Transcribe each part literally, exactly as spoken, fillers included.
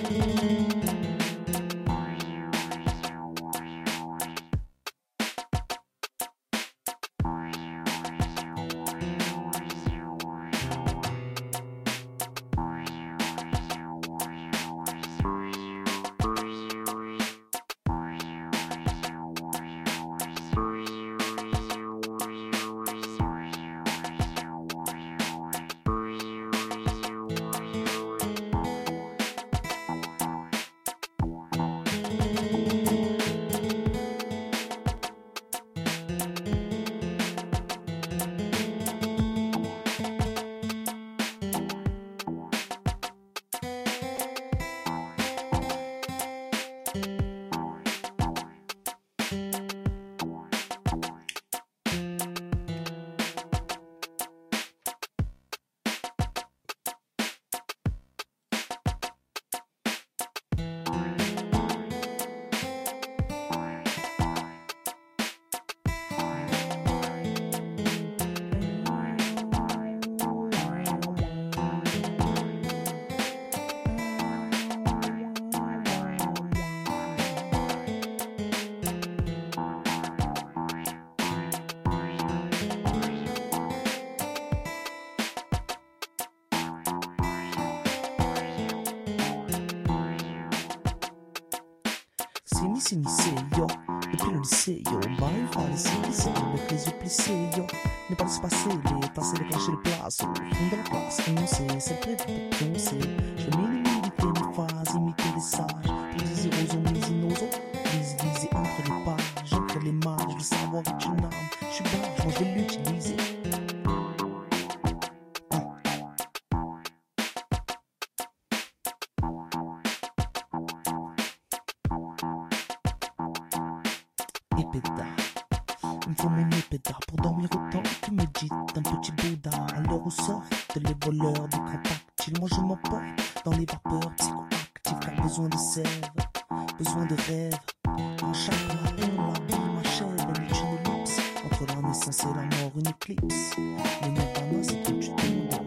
C'est ni c'est yo, depuis le lycée yo, bah il fallait se glisser avec les yeux plissés yo. Ne pas laisser passer les tasses et les clasher les places au fond de la classe. On sait, c'est prévu pour qu'on sait. Je minimise mes phases, imiter les sages. Pour des zéros aux misinosos, lise, lisez entre les pages. Entre les mages, le savoir est une arme. Je suis barge, moi je vais l'utiliser. Il me faut mon épéda pour dormir autant que médite un petit Bouddha. À l'heure où sortent les voleurs des crans tactiles, moi je m'emporte dans les vapeurs psychoactives car besoin de sève, besoin de rêve. À chaque matin la vie m'achève, elle est une ellipse entre la naissance et la mort, une éclipse. Le nirvana c'est tout du temps.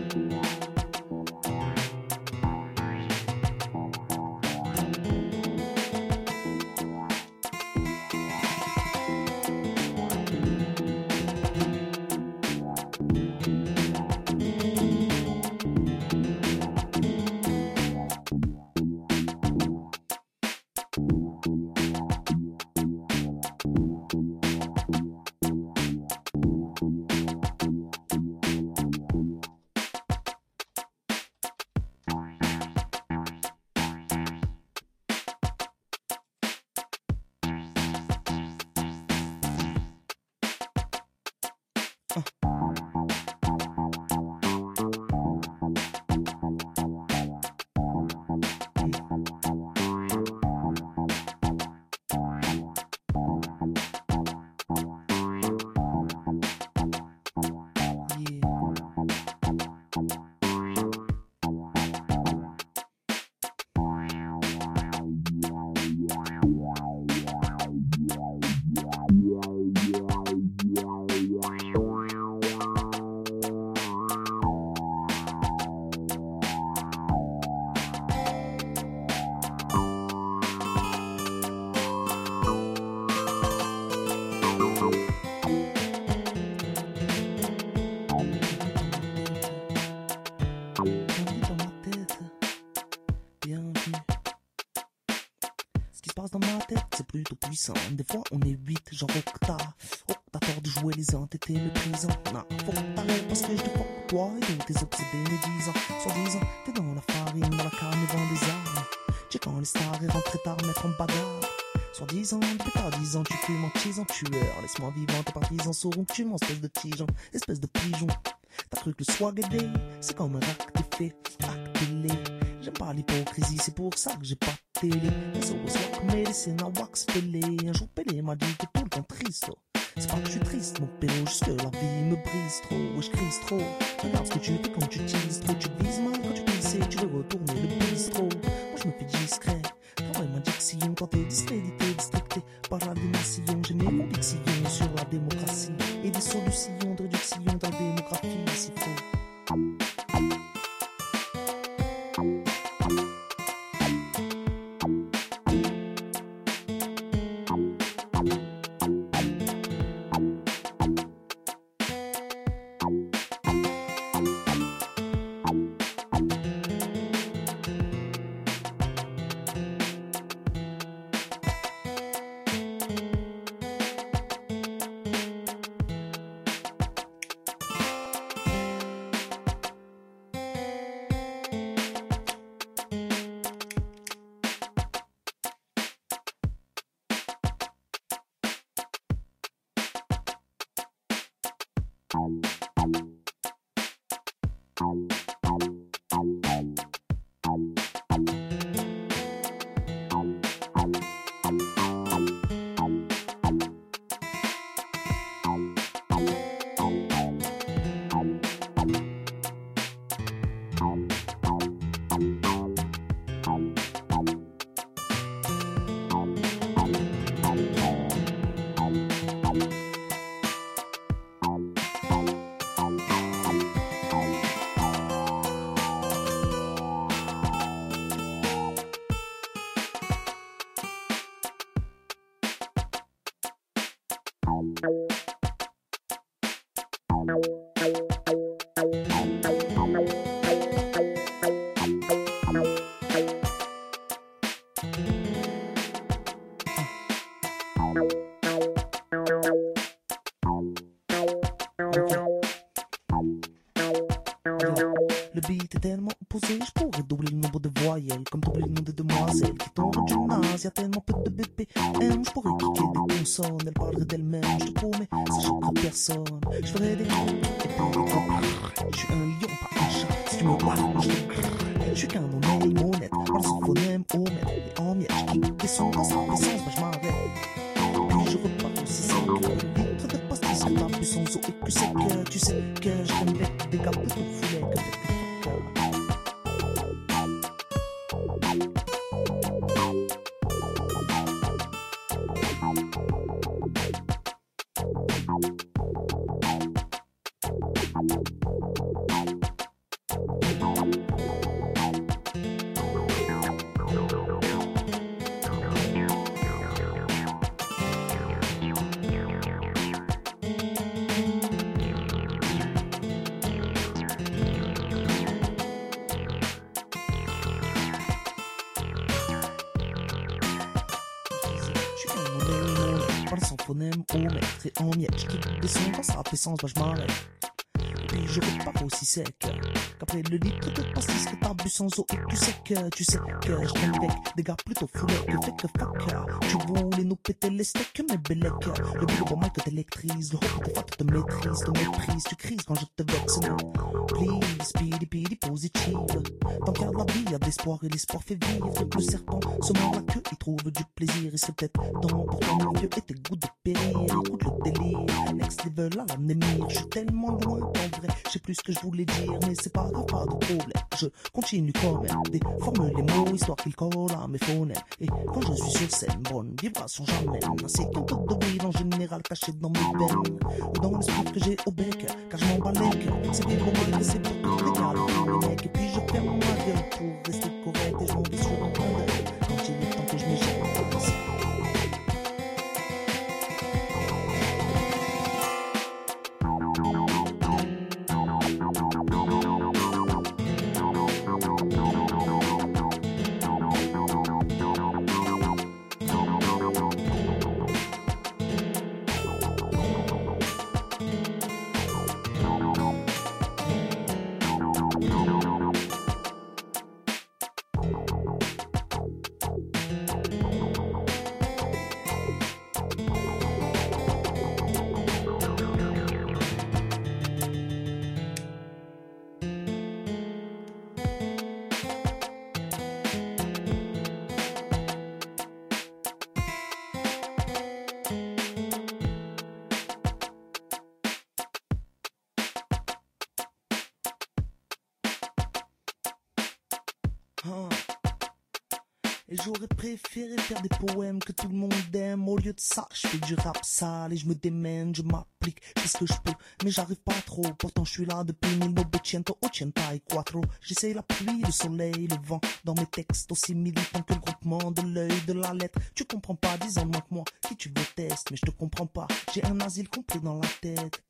Plutôt puissant, des fois on est huit, genre octa. Octateur de jouer les entêtés méprisants. Non, faut que t'arrêtes parce que je te fuck toi et donc tes obsédés médisants. Soi-disant, t'es dans la farine, dans la canne et vend des armes. J'ai quand les stars et rentré tard, mettre en bagarre. Soi-disant, depuis pas dix ans, tu fumes en tisant tueur. Laisse-moi vivant, tes partisans sauront que tu m'en espèce de tigeon, espèce de pigeon. T'as cru que le swag est day, c'est comme un rack de fait, acte-les. J'aime pas l'hypocrisie, c'est pour ça que j'ai pas de télé. Les autres swag médecine à wax pelé. Un jour Pelé m'a dit que tout le temps triste. C'est pas que je suis triste mon pélo, juste que la vie me brise trop. Ouais je crise trop. Regarde ce que tu fais quand tu utilises trop. Tu vises mal quand tu glisses, tu veux retourner le bistrot. Moi je me fais discret. Travaille ma diction quand t'es discrédité, districté par la démation. J'ai mes convictions sur la démocratie et des solutions de réduction dans la démographie s'il faut. Le beat est tellement posé, je pourrais doubler le nombre de voyelles, comme doubler le nombre de demoiselles qui tombent au gymnase. Y'a tellement peu de B P M, je pourrais kicker des consonnes, elles parleraient d'elles-mêmes, je te promets, ça choquera personne. Je ferai des trucs et puis des trucs. Je suis un lion, pas un chat, si tu me parles, je te je suis qu'un omeille, monette, par son phonème, au mètre, et en miette, je kick des sons dans sa puissance, bah je m'arrête. Puis je repars aussi sec, litre de pastis que t'as bu sans eau et plus sec, tu sais que je t'aime avec des gars plutôt foulés que fait que par son phonème au mètre et en miette, je kick des sons quand ça a puissance, bah je m'arrête. Puis je repars aussi sec qu'après le litre de pastis que t'as bu sans eau et plus sec. Tu sais que je traîne avec des gars plutôt foulés que fait que fuck. Tu voulais nous péter les steaks mais bellec. Le but pour moi que t'électrises, le hope que tes fautes te maîtrise, te méprise, tu crises quand je te vexe. Please, speedy, speedy, positive. Tant qu'il y a de la vie, y a de l'espoir et l'espoir fait vivre. Le serpent se mord la queue, il trouve du plaisir. Il serait peut-être temps pour ton mon vieux et tes goûts de périr. Écoute le délire, next level à la némire. Je suis tellement loin qu'en vrai, je sais plus ce que je voulais dire, mais c'est pas grave, pas de problème. Je continue quand même, déforme les mots, histoire qu'ils collent à mes phonèmes. Et quand je suis sur scène, bonne vibration j'amène. C'est qu'un peu de weed en général caché dans mes veines. Ou dans le spirit que j'ai au bec, car je m'en bats les cœurs. C'est bien pour moi que c'est pour tous les gars, tous les mecs. Et puis je ferme ma gueule pour rester correct et je m'en vais sur un point d'œil. Quand il est temps que je me jette. Ah. Et j'aurais préféré faire des poèmes que tout le monde aime. Au lieu de ça, je fais du rap sale et je me démène, je m'applique, je fais ce que je peux, mais j'arrive pas trop. Pourtant je suis là depuis mille novecento ochenta et quattro. J'essaye la pluie, le soleil, le vent dans mes textes, aussi militants que le groupement de l'œil, de la lettre. Tu comprends pas, dis en moins que moi, qui tu détestes, mais je te comprends pas. J'ai un asile complet dans la tête.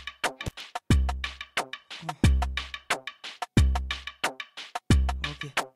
Okay.